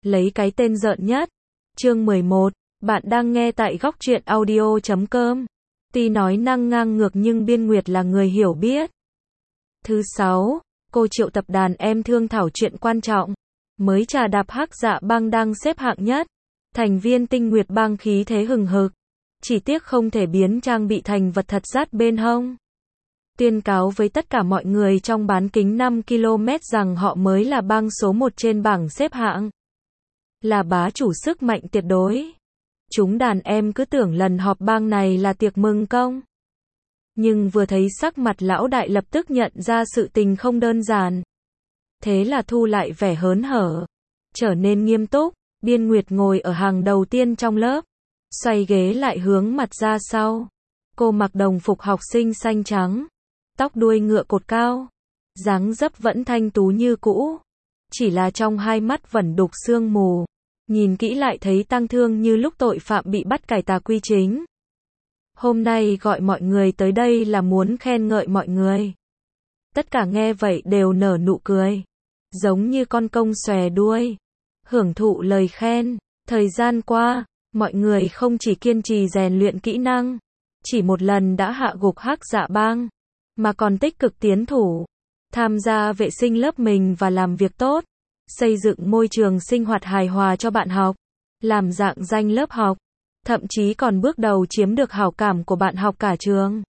lấy cái tên rợn nhất. Chương 11, bạn đang nghe tại góc truyện audio.com. Tuy nói năng ngang ngược nhưng Biên Nguyệt là người hiểu biết. Thứ 6, cô triệu tập đàn em thương thảo chuyện quan trọng. Mới trà đạp Hắc Dạ Bang đang xếp hạng nhất. Thành viên Tinh Nguyệt Bang khí thế hừng hực. Chỉ tiếc không thể biến trang bị thành vật thật dát bên hông. Tuyên cáo với tất cả mọi người trong bán kính 5 km rằng họ mới là bang số 1 trên bảng xếp hạng. Là bá chủ sức mạnh tuyệt đối. Chúng đàn em cứ tưởng lần họp bang này là tiệc mừng công. Nhưng vừa thấy sắc mặt lão đại lập tức nhận ra sự tình không đơn giản. Thế là thu lại vẻ hớn hở. Trở nên nghiêm túc, Biên Nguyệt ngồi ở hàng đầu tiên trong lớp. Xoay ghế lại hướng mặt ra sau. Cô mặc đồng phục học sinh xanh trắng. Tóc đuôi ngựa cột cao. Dáng dấp vẫn thanh tú như cũ. Chỉ là trong hai mắt vẫn đục sương mù. Nhìn kỹ lại thấy tang thương như lúc tội phạm bị bắt cải tà quy chính. Hôm nay gọi mọi người tới đây là muốn khen ngợi mọi người. Tất cả nghe vậy đều nở nụ cười. Giống như con công xòe đuôi. Hưởng thụ lời khen. Thời gian qua, mọi người không chỉ kiên trì rèn luyện kỹ năng. Chỉ một lần đã hạ gục Hắc Dạ Bang. Mà còn tích cực tiến thủ. Tham gia vệ sinh lớp mình và làm việc tốt. Xây dựng môi trường sinh hoạt hài hòa cho bạn học. Làm rạng danh lớp học. Thậm chí còn bước đầu chiếm được hảo cảm của bạn học cả trường.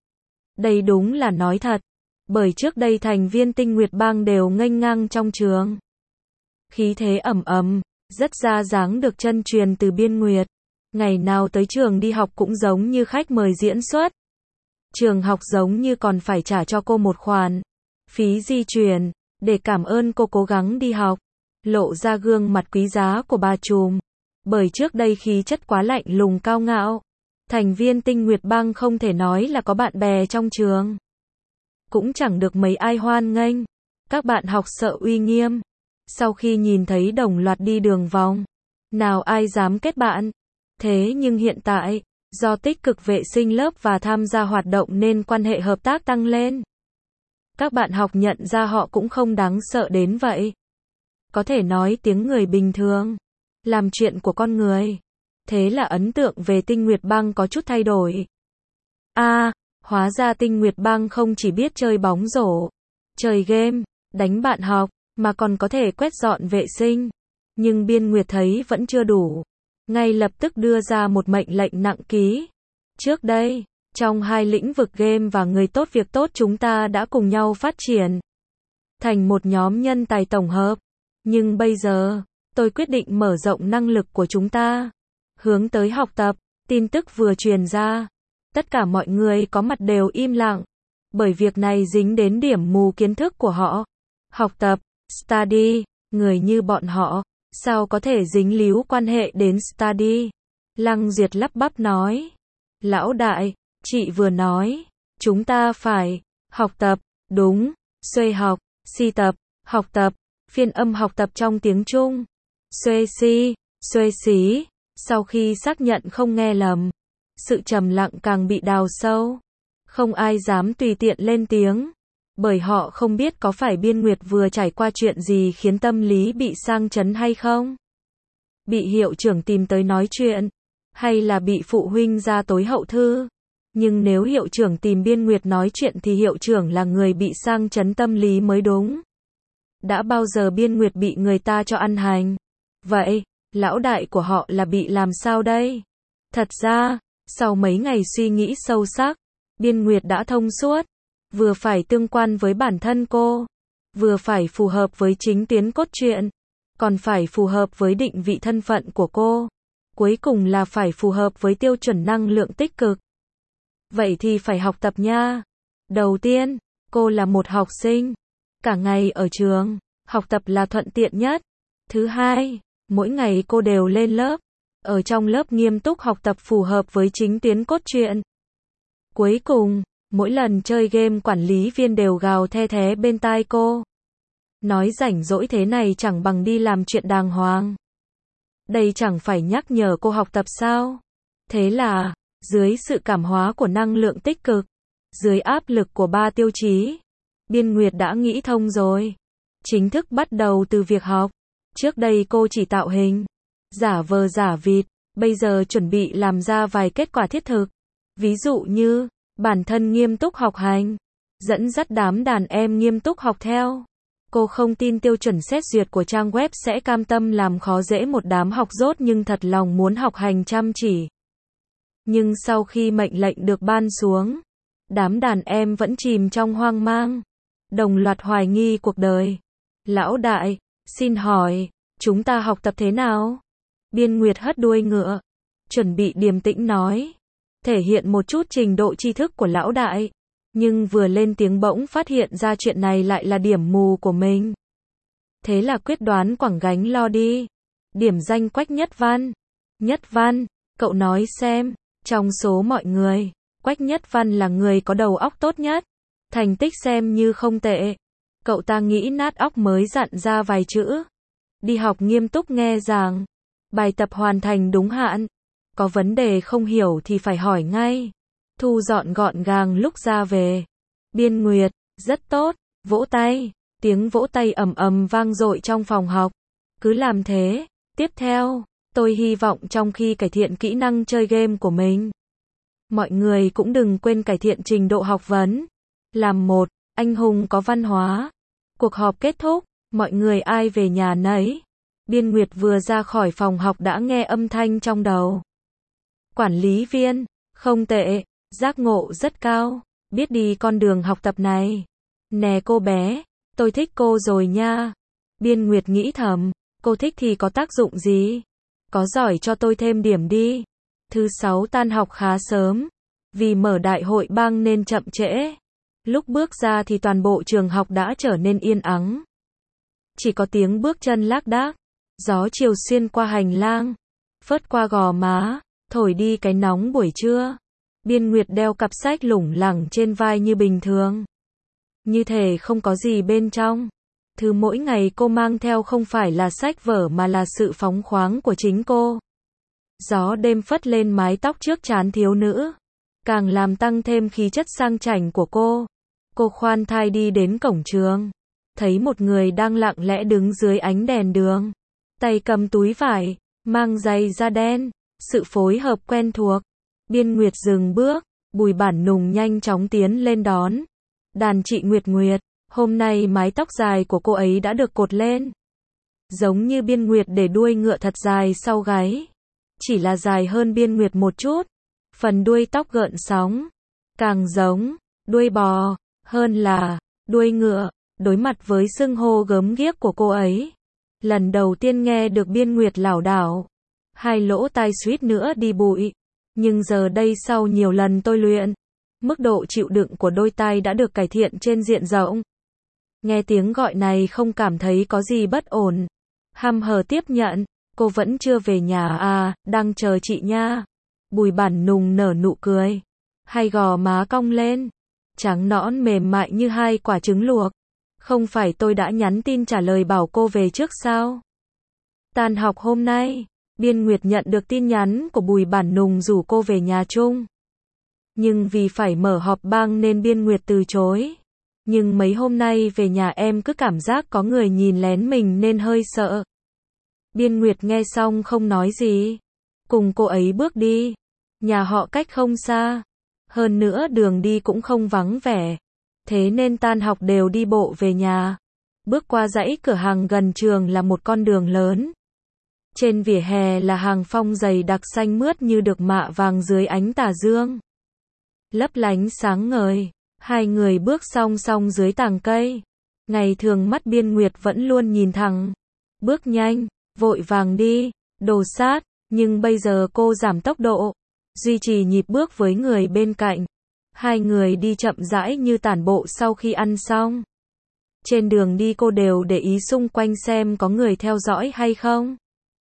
Đây đúng là nói thật. Bởi trước đây thành viên Tinh Nguyệt Bang đều nghênh ngang trong trường. Khí thế ầm ầm, rất ra dáng được chân truyền từ Biên Nguyệt. Ngày nào tới trường đi học cũng giống như khách mời diễn xuất. Trường học giống như còn phải trả cho cô một khoản phí di chuyển, để cảm ơn cô cố gắng đi học. Lộ ra gương mặt quý giá của bà trùm. Bởi trước đây khí chất quá lạnh lùng cao ngạo. Thành viên Tinh Nguyệt Bang không thể nói là có bạn bè trong trường. Cũng chẳng được mấy ai hoan nghênh. Các bạn học sợ uy nghiêm. Sau khi nhìn thấy đồng loạt đi đường vòng, nào ai dám kết bạn. Thế nhưng hiện tại, do tích cực vệ sinh lớp và tham gia hoạt động nên quan hệ hợp tác tăng lên. Các bạn học nhận ra họ cũng không đáng sợ đến vậy. Có thể nói tiếng người bình thường. Làm chuyện của con người. Thế là ấn tượng về Tinh Nguyệt Bang có chút thay đổi. Hóa ra Tinh Nguyệt Bang không chỉ biết chơi bóng rổ, chơi game, đánh bạn học, mà còn có thể quét dọn vệ sinh. Nhưng Biên Nguyệt thấy vẫn chưa đủ. Ngay lập tức đưa ra một mệnh lệnh nặng ký. Trước đây, trong hai lĩnh vực game và người tốt việc tốt chúng ta đã cùng nhau phát triển thành một nhóm nhân tài tổng hợp. Nhưng bây giờ, tôi quyết định mở rộng năng lực của chúng ta. Hướng tới học tập, tin tức vừa truyền ra. Tất cả mọi người có mặt đều im lặng. Bởi việc này dính đến điểm mù kiến thức của họ. Học tập, study, người như bọn họ, sao có thể dính líu quan hệ đến study. Lăng Duyệt lắp bắp nói. Lão đại, chị vừa nói, chúng ta phải học tập, đúng, xuê học, si tập, học tập, phiên âm học tập trong tiếng Trung. Xuê si, xuê xí. Sau khi xác nhận không nghe lầm, sự trầm lặng càng bị đào sâu. Không ai dám tùy tiện lên tiếng. Bởi họ không biết có phải Biên Nguyệt vừa trải qua chuyện gì khiến tâm lý bị sang chấn hay không. Bị hiệu trưởng tìm tới nói chuyện. Hay là bị phụ huynh ra tối hậu thư. Nhưng nếu hiệu trưởng tìm Biên Nguyệt nói chuyện thì hiệu trưởng là người bị sang chấn tâm lý mới đúng. Đã bao giờ Biên Nguyệt bị người ta cho ăn hành? Vậy, lão đại của họ là bị làm sao đây? Thật ra, sau mấy ngày suy nghĩ sâu sắc, Biên Nguyệt đã thông suốt. Vừa phải tương quan với bản thân cô, vừa phải phù hợp với chính tuyến cốt truyện, còn phải phù hợp với định vị thân phận của cô. Cuối cùng là phải phù hợp với tiêu chuẩn năng lượng tích cực. Vậy thì phải học tập nha. Đầu tiên, cô là một học sinh. Cả ngày ở trường, học tập là thuận tiện nhất. Thứ hai, mỗi ngày cô đều lên lớp. Ở trong lớp nghiêm túc học tập phù hợp với chính tuyến cốt truyện. Cuối cùng, mỗi lần chơi game quản lý viên đều gào the thé bên tai cô. Nói rảnh rỗi thế này chẳng bằng đi làm chuyện đàng hoàng. Đây chẳng phải nhắc nhở cô học tập sao? Thế là, dưới sự cảm hóa của năng lượng tích cực, dưới áp lực của 3 tiêu chí, Biên Nguyệt đã nghĩ thông rồi. Chính thức bắt đầu từ việc học. Trước đây cô chỉ tạo hình, giả vờ giả vịt, bây giờ chuẩn bị làm ra vài kết quả thiết thực. Ví dụ như, bản thân nghiêm túc học hành, dẫn dắt đám đàn em nghiêm túc học theo. Cô không tin tiêu chuẩn xét duyệt của trang web sẽ cam tâm làm khó dễ một đám học dốt nhưng thật lòng muốn học hành chăm chỉ. Nhưng sau khi mệnh lệnh được ban xuống, đám đàn em vẫn chìm trong hoang mang, đồng loạt hoài nghi cuộc đời. Lão đại, xin hỏi, chúng ta học tập thế nào? Biên Nguyệt hất đuôi ngựa, chuẩn bị điềm tĩnh nói, thể hiện một chút trình độ tri thức của lão đại. Nhưng vừa lên tiếng bỗng phát hiện ra chuyện này lại là điểm mù của mình. Thế là quyết đoán quẳng gánh lo đi. Điểm danh Quách Nhất Văn. Nhất Văn, cậu nói xem, trong số mọi người, Quách Nhất Văn là người có đầu óc tốt nhất. Thành tích xem như không tệ. Cậu ta nghĩ nát óc mới dặn ra vài chữ. Đi học nghiêm túc nghe giảng. Bài tập hoàn thành đúng hạn. Có vấn đề không hiểu thì phải hỏi ngay. Thu dọn gọn gàng lúc ra về. Biên Nguyệt, rất tốt, vỗ tay. Tiếng vỗ tay ầm ầm vang dội trong phòng học. Cứ làm thế. Tiếp theo, tôi hy vọng trong khi cải thiện kỹ năng chơi game của mình, mọi người cũng đừng quên cải thiện trình độ học vấn. Làm một anh hùng có văn hóa. Cuộc họp kết thúc, mọi người ai về nhà nấy. Biên Nguyệt vừa ra khỏi phòng học đã nghe âm thanh trong đầu. Quản lý viên, không tệ, giác ngộ rất cao, biết đi con đường học tập này. Nè cô bé, tôi thích cô rồi nha. Biên Nguyệt nghĩ thầm, cô thích thì có tác dụng gì? Có giỏi cho tôi thêm điểm đi. Thứ 6 tan học khá sớm, vì mở đại hội bang nên chậm trễ. Lúc bước ra thì toàn bộ trường học đã trở nên yên ắng. Chỉ có tiếng bước chân lác đác, gió chiều xuyên qua hành lang, phớt qua gò má, thổi đi cái nóng buổi trưa. Biên Nguyệt đeo cặp sách lủng lẳng trên vai như bình thường. Như thể không có gì bên trong. Thứ mỗi ngày cô mang theo không phải là sách vở mà là sự phóng khoáng của chính cô. Gió đêm phất lên mái tóc trước trán thiếu nữ, càng làm tăng thêm khí chất sang chảnh của cô. Cô khoan thai đi đến cổng trường, thấy một người đang lặng lẽ đứng dưới ánh đèn đường, tay cầm túi vải, mang giày da đen, sự phối hợp quen thuộc. Biên Nguyệt dừng bước, Bùi Bản Nùng nhanh chóng tiến lên đón. Đàn chị Nguyệt Nguyệt, hôm nay mái tóc dài của cô ấy đã được cột lên. Giống như Biên Nguyệt để đuôi ngựa thật dài sau gáy. Chỉ là dài hơn Biên Nguyệt một chút. Phần đuôi tóc gợn sóng. Càng giống, đuôi bò, hơn là, đuôi ngựa. Đối mặt với xưng hô gớm ghiếc của cô ấy. Lần đầu tiên nghe được Biên Nguyệt lảo đảo. Hai lỗ tai suýt nữa đi bụi. Nhưng giờ đây sau nhiều lần tôi luyện, mức độ chịu đựng của đôi tai đã được cải thiện trên diện rộng. Nghe tiếng gọi này không cảm thấy có gì bất ổn. Hăm hở tiếp nhận, cô vẫn chưa về nhà à, đang chờ chị nha. Bùi Bản Nùng nở nụ cười. Hai gò má cong lên, trắng nõn mềm mại như hai quả trứng luộc. Không phải tôi đã nhắn tin trả lời bảo cô về trước sao? Tan học hôm nay, Biên Nguyệt nhận được tin nhắn của Bùi Bản Nùng rủ cô về nhà chung. Nhưng vì phải mở họp bang nên Biên Nguyệt từ chối. Nhưng mấy hôm nay về nhà em cứ cảm giác có người nhìn lén mình nên hơi sợ. Biên Nguyệt nghe xong không nói gì. Cùng cô ấy bước đi. Nhà họ cách không xa. Hơn nữa đường đi cũng không vắng vẻ. Thế nên tan học đều đi bộ về nhà. Bước qua dãy cửa hàng gần trường là một con đường lớn. Trên vỉa hè là hàng phong dày đặc xanh mướt như được mạ vàng dưới ánh tà dương. Lấp lánh sáng ngời, hai người bước song song dưới tàng cây. Ngày thường mắt Biên Nguyệt vẫn luôn nhìn thẳng. Bước nhanh, vội vàng đi, đồ sát, nhưng bây giờ cô giảm tốc độ, duy trì nhịp bước với người bên cạnh. Hai người đi chậm rãi như tản bộ sau khi ăn xong. Trên đường đi cô đều để ý xung quanh xem có người theo dõi hay không.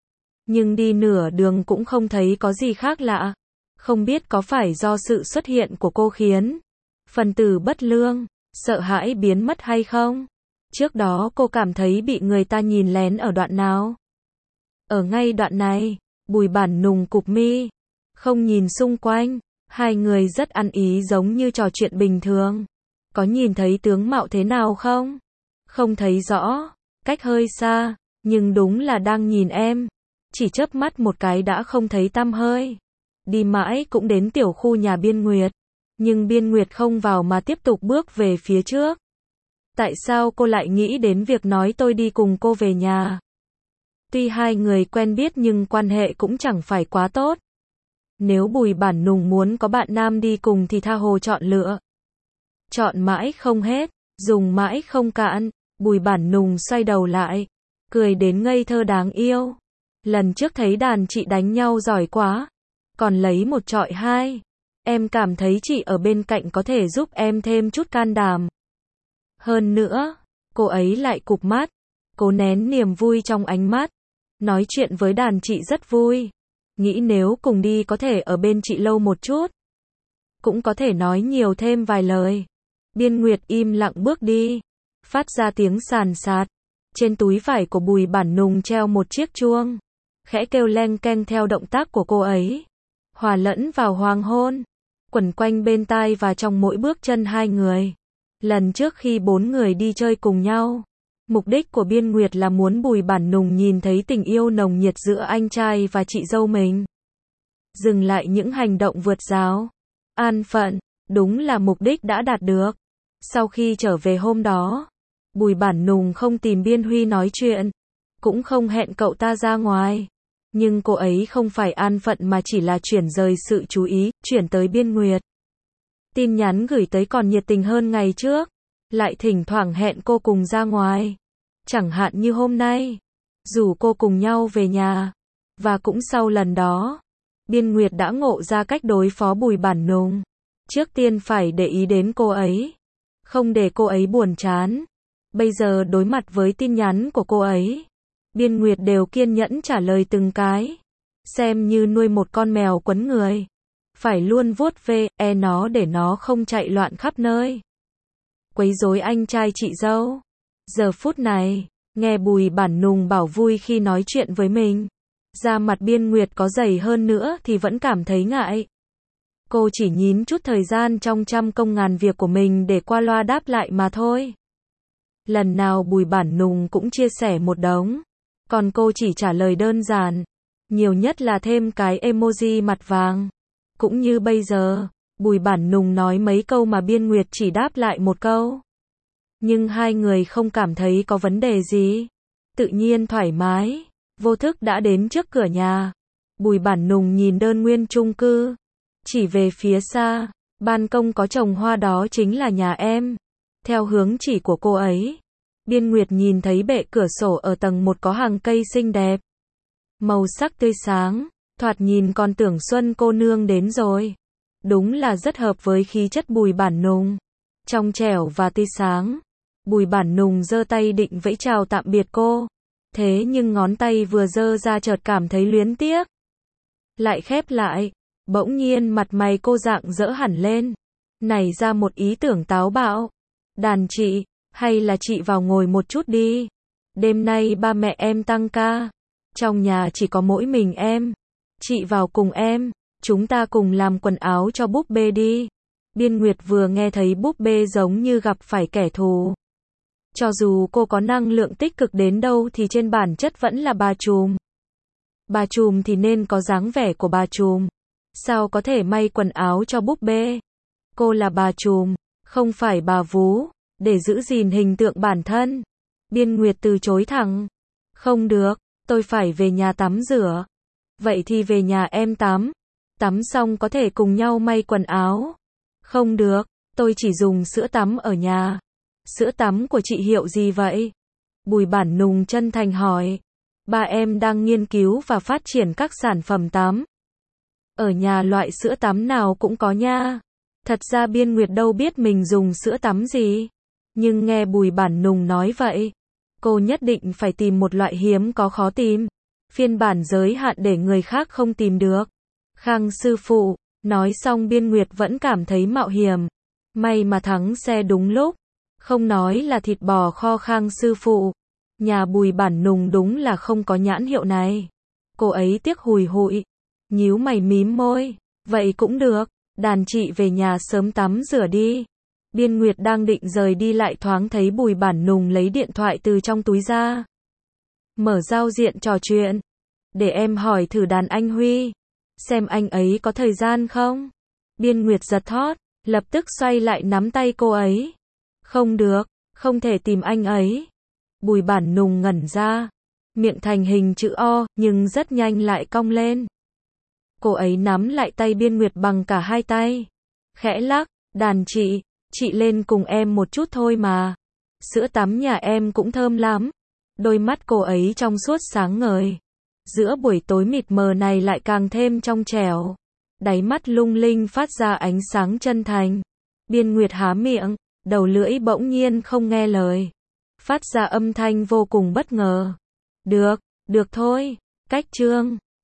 Nhưng đi nửa đường cũng không thấy có gì khác lạ. Không biết có phải do sự xuất hiện của cô khiến phần tử bất lương, sợ hãi biến mất hay không? Trước đó cô cảm thấy bị người ta nhìn lén ở đoạn nào? Ở ngay đoạn này, Bùi Bản Nùng cụp mi, không nhìn xung quanh, hai người rất ăn ý giống như trò chuyện bình thường. Có nhìn thấy tướng mạo thế nào không? Không thấy rõ, cách hơi xa, Nhưng đúng là đang nhìn em. Chỉ chớp mắt một cái đã không thấy tăm hơi. Đi mãi cũng đến tiểu khu nhà Biên Nguyệt. Nhưng Biên Nguyệt không vào mà tiếp tục bước về phía trước. Tại sao cô lại nghĩ đến việc nói tôi đi cùng cô về nhà? Tuy hai người quen biết nhưng quan hệ cũng chẳng phải quá tốt. Nếu Bùi Bản Nùng muốn có bạn nam đi cùng thì tha hồ chọn lựa. Chọn mãi không hết, dùng mãi không cạn, Bùi Bản Nùng xoay đầu lại, cười đến ngây thơ đáng yêu. Lần trước thấy đàn chị đánh nhau giỏi quá, còn lấy một chọi hai. Em cảm thấy chị ở bên cạnh có thể giúp em thêm chút can đảm. Hơn nữa, cô ấy lại cụp mắt, cố nén niềm vui trong ánh mắt. Nói chuyện với đàn chị rất vui. Nghĩ nếu cùng đi có thể ở bên chị lâu một chút. Cũng có thể nói nhiều thêm vài lời. Biên Nguyệt im lặng bước đi. Phát ra tiếng sàn sạt. Trên túi vải của Bùi Bản Nùng treo một chiếc chuông. Khẽ kêu leng keng theo động tác của cô ấy. Hòa lẫn vào hoàng hôn. Quẩn quanh bên tai và trong mỗi bước chân hai người. Lần trước khi bốn người đi chơi cùng nhau. Mục đích của Biên Nguyệt là muốn Bùi Bản Nùng nhìn thấy tình yêu nồng nhiệt giữa anh trai và chị dâu mình. Dừng lại những hành động vượt rào. An phận, đúng là mục đích đã đạt được. Sau khi trở về hôm đó, Bùi Bản Nùng không tìm Biên Huy nói chuyện, cũng không hẹn cậu ta ra ngoài. Nhưng cô ấy không phải an phận mà chỉ là chuyển rời sự chú ý, chuyển tới Biên Nguyệt. Tin nhắn gửi tới còn nhiệt tình hơn ngày trước, lại thỉnh thoảng hẹn cô cùng ra ngoài. Chẳng hạn như hôm nay, rủ cô cùng nhau về nhà. Và cũng sau lần đó, Biên Nguyệt đã ngộ ra cách đối phó Bùi Bản Nùng. Trước tiên phải để ý đến cô ấy, không để cô ấy buồn chán. Bây giờ đối mặt với tin nhắn của cô ấy, Biên Nguyệt đều kiên nhẫn trả lời từng cái. Xem như nuôi một con mèo quấn người. Phải luôn vuốt ve nó để nó không chạy loạn khắp nơi. Quấy rối anh trai chị dâu. Giờ phút này, nghe Bùi Bản Nùng bảo vui khi nói chuyện với mình. Da mặt Biên Nguyệt có dày hơn nữa thì vẫn cảm thấy ngại. Cô chỉ nhín chút thời gian trong trăm công ngàn việc của mình để qua loa đáp lại mà thôi. Lần nào Bùi Bản Nùng cũng chia sẻ một đống. Còn cô chỉ trả lời đơn giản. Nhiều nhất là thêm cái emoji mặt vàng. Cũng như bây giờ, Bùi Bản Nùng nói mấy câu mà Biên Nguyệt chỉ đáp lại một câu. Nhưng hai người không cảm thấy có vấn đề gì. Tự nhiên thoải mái, vô thức đã đến trước cửa nhà. Bùi Bản Nùng nhìn đơn nguyên chung cư. Chỉ về phía xa, ban công có trồng hoa đó chính là nhà em. Theo hướng chỉ của cô ấy, Biên Nguyệt nhìn thấy bệ cửa sổ ở tầng 1 có hàng cây xinh đẹp. Màu sắc tươi sáng, thoạt nhìn còn tưởng Xuân cô nương đến rồi. Đúng là rất hợp với khí chất Bùi Bản Nùng. Trong trẻo và tươi sáng. Bùi Bản Nùng giơ tay định vẫy chào tạm biệt cô. Thế nhưng ngón tay vừa giơ ra chợt cảm thấy luyến tiếc. Lại khép lại. Bỗng nhiên mặt mày cô rạng rỡ hẳn lên. Nảy ra một ý tưởng táo bạo. Đàn chị, hay là chị vào ngồi một chút đi. Đêm nay ba mẹ em tăng ca. Trong nhà chỉ có mỗi mình em. Chị vào cùng em. Chúng ta cùng làm quần áo cho búp bê đi. Biên Nguyệt vừa nghe thấy búp bê giống như gặp phải kẻ thù. Cho dù cô có năng lượng tích cực đến đâu thì trên bản chất vẫn là bà trùm. Bà trùm thì nên có dáng vẻ của bà trùm. Sao có thể may quần áo cho búp bê? Cô là bà trùm, không phải bà vú, để giữ gìn hình tượng bản thân. Biên Nguyệt từ chối thẳng. Không được, tôi phải về nhà tắm rửa. Vậy thì về nhà em tắm. Tắm xong có thể cùng nhau may quần áo. Không được, tôi chỉ dùng sữa tắm ở nhà. Sữa tắm của chị hiệu gì vậy? Bùi Bản Nùng chân thành hỏi. Ba em đang nghiên cứu và phát triển các sản phẩm tắm. Ở nhà loại sữa tắm nào cũng có nha. Thật ra Biên Nguyệt đâu biết mình dùng sữa tắm gì. Nhưng nghe Bùi Bản Nùng nói vậy, cô nhất định phải tìm một loại hiếm có khó tìm. Phiên bản giới hạn để người khác không tìm được. Khang sư phụ, nói xong Biên Nguyệt vẫn cảm thấy mạo hiểm. May mà thắng xe đúng lúc. Không nói là thịt bò kho Khang sư phụ. Nhà Bùi Bản Nùng đúng là không có nhãn hiệu này. Cô ấy tiếc hùi hụi. Nhíu mày mím môi. Vậy cũng được. Đàn chị về nhà sớm tắm rửa đi. Biên Nguyệt đang định rời đi lại thoáng thấy Bùi Bản Nùng lấy điện thoại từ trong túi ra. mở giao diện trò chuyện. Để em hỏi thử đàn anh Huy. Xem anh ấy có thời gian không? Biên Nguyệt giật thót, lập tức xoay lại nắm tay cô ấy. Không được, không thể tìm anh ấy. Bùi Bản Nùng ngẩn ra. Miệng thành hình chữ O, nhưng rất nhanh lại cong lên. Cô ấy nắm lại tay Biên Nguyệt bằng cả hai tay. Khẽ lắc, đàn chị lên cùng em một chút thôi mà. Sữa tắm nhà em cũng thơm lắm. Đôi mắt cô ấy trong suốt sáng ngời. Giữa buổi tối mịt mờ này lại càng thêm trong trẻo. Đáy mắt lung linh phát ra ánh sáng chân thành. Biên Nguyệt há miệng, đầu lưỡi bỗng nhiên không nghe lời. Phát ra âm thanh vô cùng bất ngờ. Được thôi, cách chương.